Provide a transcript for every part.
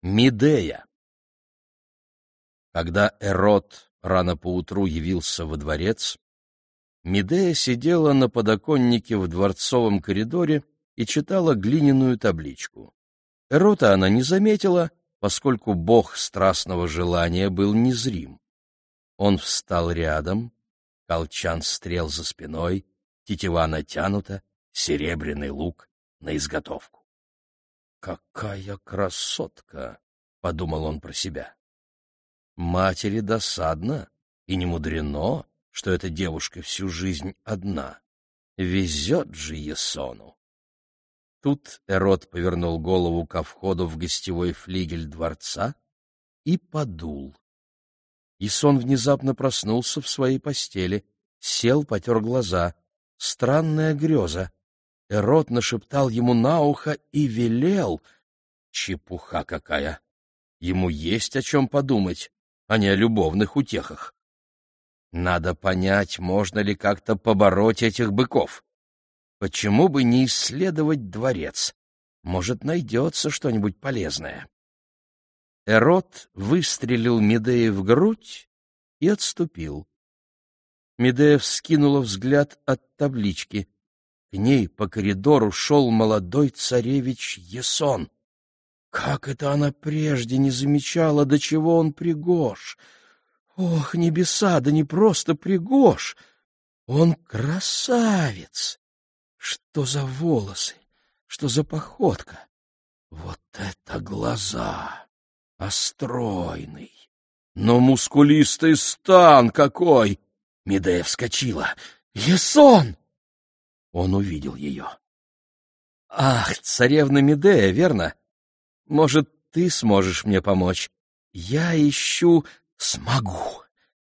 Медея. Когда Эрот рано поутру явился во дворец, Медея сидела на подоконнике в дворцовом коридоре и читала глиняную табличку. Эрота она не заметила, поскольку бог страстного желания был незрим. Он встал рядом, колчан стрел за спиной, тетива натянута, серебряный лук на изготовку. «Какая красотка!» — подумал он про себя. Матери досадно, и не мудрено, что эта девушка всю жизнь одна. Везет же Ясону. Тут Эрот повернул голову ко входу в гостевой флигель дворца и подул. Ясон внезапно проснулся в своей постели, сел, потер глаза. Странная греза. Эрот нашептал ему на ухо и велел. Чепуха какая! Ему есть о чем подумать, а не о любовных утехах. Надо понять, можно ли как-то побороть этих быков. Почему бы не исследовать дворец? Может, найдется что-нибудь полезное. Эрот выстрелил Медее в грудь и отступил. Медея вскинула взгляд от таблички. К ней по коридору шел молодой царевич Ясон. Как это она прежде не замечала, до чего он пригож! Ох, небеса, да не просто пригож! Он красавец! Что за волосы, что за походка! Вот это глаза! Остройный! Но мускулистый стан какой! Медея вскочила. «Ясон!» Он увидел ее. «Ах, царевна Медея, верно? Может, ты сможешь мне помочь? Я ищу...» «Смогу.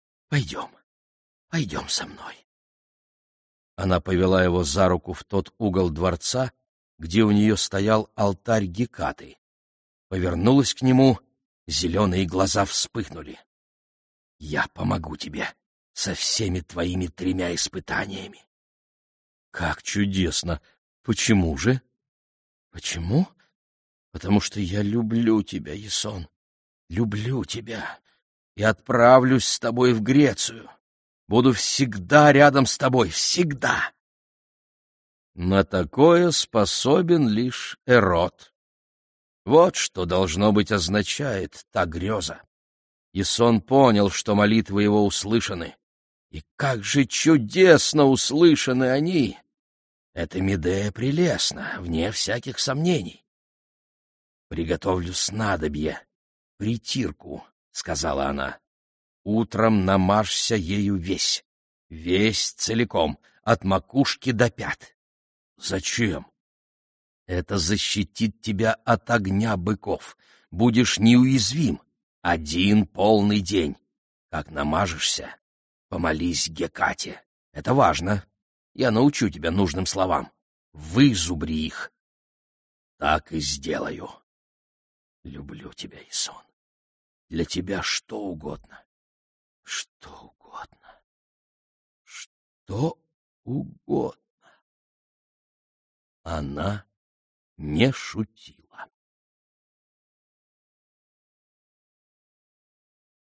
Пойдем со мной». Она повела его за руку в тот угол дворца, где у нее стоял алтарь Гекаты. Повернулась к нему, зеленые глаза вспыхнули. «Я помогу тебе со всеми твоими 3 испытаниями». «Как чудесно! Почему же?» «Почему? Потому что я люблю тебя, Ясон, люблю тебя, и отправлюсь с тобой в Грецию. Буду всегда рядом с тобой, всегда». На такое способен лишь Эрот. Вот что, должно быть, означает та греза. Ясон понял, что молитвы его услышаны. И как же чудесно услышаны они! Эта Медея прелестна, вне всяких сомнений. «Приготовлю снадобье, притирку», — сказала она. «Утром намажься ею весь целиком, от макушки до пят». «Зачем?» «Это защитит тебя от огня быков. Будешь неуязвим. 1 полный день. Как намажешься, помолись Гекате. Это важно. Я научу тебя нужным словам. Вызубри их». «Так и сделаю. Люблю тебя, Ясон. Для тебя что угодно. Что угодно. Что угодно». Она не шутила.